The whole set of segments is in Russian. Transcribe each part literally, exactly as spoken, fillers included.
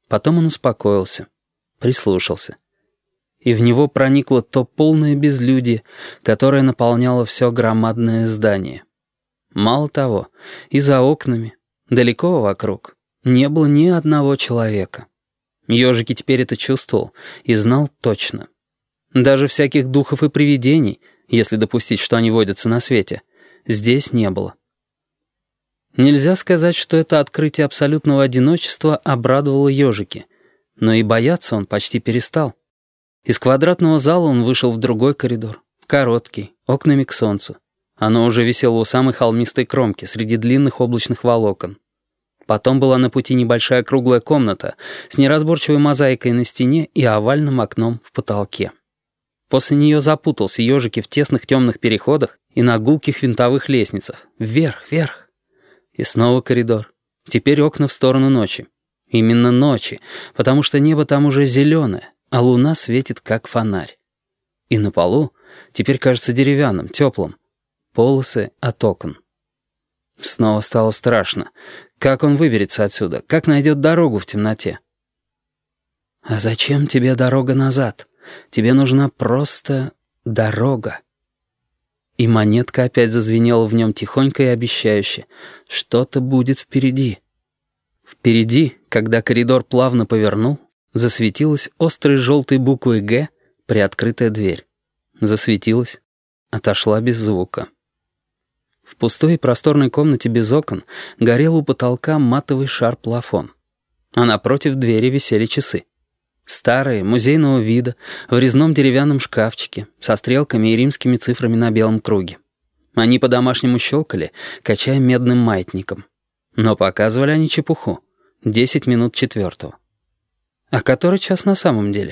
Потом он успокоился, прислушался. И в него проникло то полное безлюдье, которое наполняло все громадное здание. Мало того, и за окнами, далеко вокруг, не было ни одного человека. Ёжики теперь это чувствовал и знал точно. Даже всяких духов и привидений, если допустить, что они водятся на свете, здесь не было. Нельзя сказать, что это открытие абсолютного одиночества обрадовало ёжики, но и бояться он почти перестал. Из квадратного зала он вышел в другой коридор, короткий, окнами к солнцу. Оно уже висело у самой холмистой кромки, среди длинных облачных волокон. Потом была на пути небольшая круглая комната с неразборчивой мозаикой на стене и овальным окном в потолке. После нее запутался ёжики в тесных темных переходах и на гулких винтовых лестницах. Вверх, вверх. И снова коридор. Теперь окна в сторону ночи. Именно ночи, потому что небо там уже зеленое, а луна светит как фонарь. И на полу, теперь кажется деревянным, теплым, полосы от окон. Снова стало страшно. Как он выберется отсюда? Как найдет дорогу в темноте? А зачем тебе дорога назад? Тебе нужна просто дорога. И монетка опять зазвенела в нем тихонько и обещающе. Что-то будет впереди. Впереди, когда коридор плавно повернул, засветилась острой желтой буквой «Г» приоткрытая дверь. Засветилась, отошла без звука. В пустой и просторной комнате без окон горел у потолка матовый шар-плафон. А напротив двери висели часы. Старые, музейного вида, в резном деревянном шкафчике, со стрелками и римскими цифрами на белом круге. Они по-домашнему щелкали, качая медным маятником. Но показывали они чепуху. Десять минут четвертого. А который час на самом деле?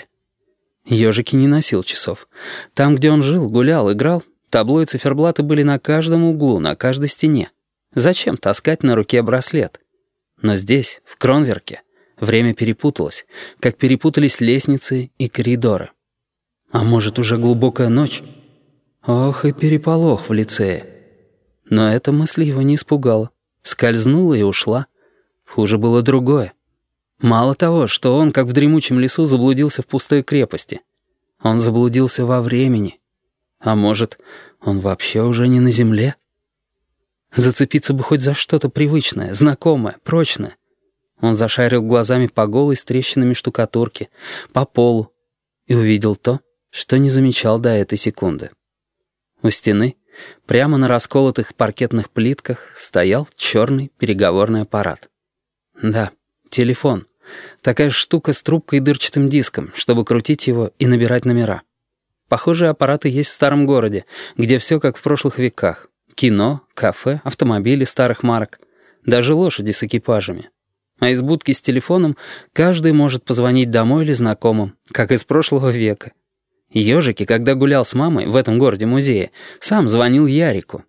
Ёжики не носил часов. Там, где он жил, гулял, играл, табло и циферблаты были на каждом углу, на каждой стене. Зачем таскать на руке браслет? Но здесь, в Кронверке, время перепуталось, как перепутались лестницы и коридоры. А может, уже глубокая ночь? Ох, и переполох в лицее. Но эта мысль его не испугала. Скользнула и ушла. Хуже было другое. Мало того, что он, как в дремучем лесу, заблудился в пустой крепости. Он заблудился во времени. А может, он вообще уже не на земле? Зацепиться бы хоть за что-то привычное, знакомое, прочное. Он зашарил глазами по голой с трещинами штукатурки, по полу, и увидел то, что не замечал до этой секунды. У стены, прямо на расколотых паркетных плитках, стоял черный переговорный аппарат. Да, телефон. Такая штука с трубкой и дырчатым диском, чтобы крутить его и набирать номера. Похожие аппараты есть в старом городе, где все как в прошлых веках. Кино, кафе, автомобили старых марок, даже лошади с экипажами. А из будки с телефоном каждый может позвонить домой или знакомым, как из прошлого века. Ёжики, когда гулял с мамой в этом городе-музее, сам звонил Ярику.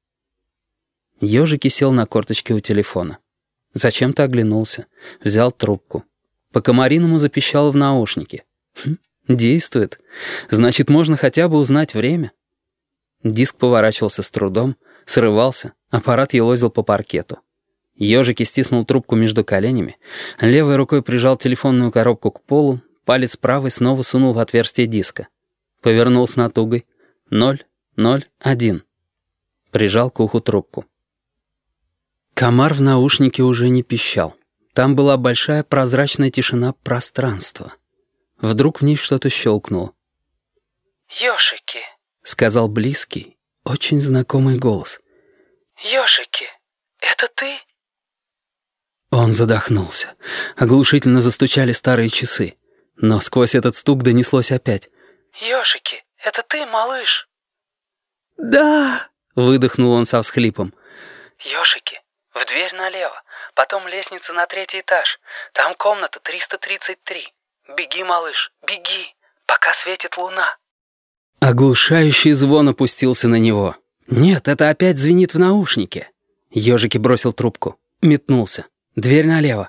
Ёжики сел на корточки у телефона. Зачем-то оглянулся, взял трубку. По-комариному запищало в наушнике. Хм, действует. Значит, можно хотя бы узнать время. Диск поворачивался с трудом, срывался, аппарат елозил по паркету. Ёжики стиснул трубку между коленями, левой рукой прижал телефонную коробку к полу, палец правой снова сунул в отверстие диска. Повернул с натугой. Ноль, ноль, один. Прижал к уху трубку. Комар в наушнике уже не пищал. Там была большая прозрачная тишина пространства. Вдруг в ней что-то щелкнуло. «Ёжики», — сказал близкий, очень знакомый голос. «Ёжики, это ты?» Он задохнулся. Оглушительно застучали старые часы. Но сквозь этот стук донеслось опять. «Ёжики, это ты, малыш?» «Да!» — выдохнул он со всхлипом. «Ёжики, в дверь налево, потом лестница на третий этаж. Там комната триста тридцать три. Беги, малыш, беги, пока светит луна». Оглушающий звон опустился на него. «Нет, это опять звенит в наушнике». Ёжики бросил трубку, метнулся. «Дверь налево».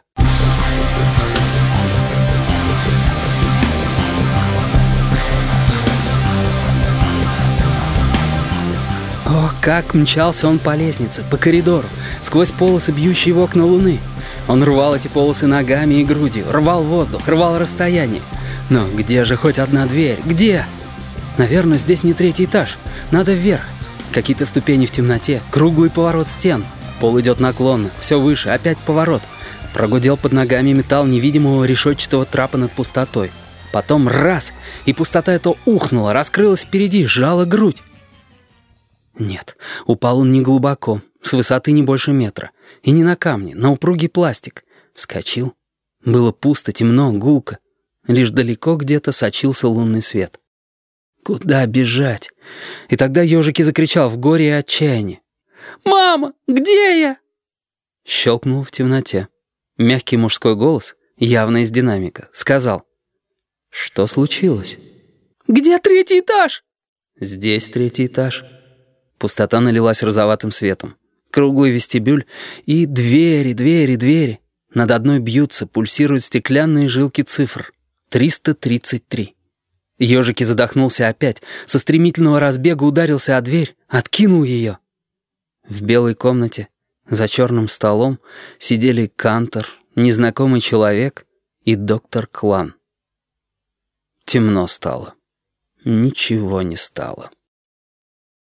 О, как мчался он по лестнице, по коридору, сквозь полосы, бьющие в окна луны. Он рвал эти полосы ногами и грудью, рвал воздух, рвал расстояние. Но где же хоть одна дверь? Где? Наверное, здесь не третий этаж. Надо вверх. Какие-то ступени в темноте, круглый поворот стен. Пол идет наклонно, все выше, опять поворот. Прогудел под ногами металл невидимого решетчатого трапа над пустотой. Потом раз, и пустота эта ухнула, раскрылась впереди, сжала грудь. Нет, упал он не глубоко, с высоты не больше метра. И не на камни, на упругий пластик. Вскочил. Было пусто, темно, гулко. Лишь далеко где-то сочился лунный свет. Куда бежать? И тогда ежики закричал в горе и отчаянии. «Мама, где я?» Щелкнул в темноте. Мягкий мужской голос, явно из динамика, сказал. «Что случилось?» «Где третий этаж?» «Здесь третий этаж». Пустота налилась розоватым светом. Круглый вестибюль и двери, двери, двери. Над одной бьются, пульсируют стеклянные жилки цифр. триста тридцать три. Ежики задохнулся опять, со стремительного разбега ударился о дверь, откинул ее. В белой комнате, за черным столом, сидели Кантор, незнакомый человек и доктор Клан. Темно стало. Ничего не стало.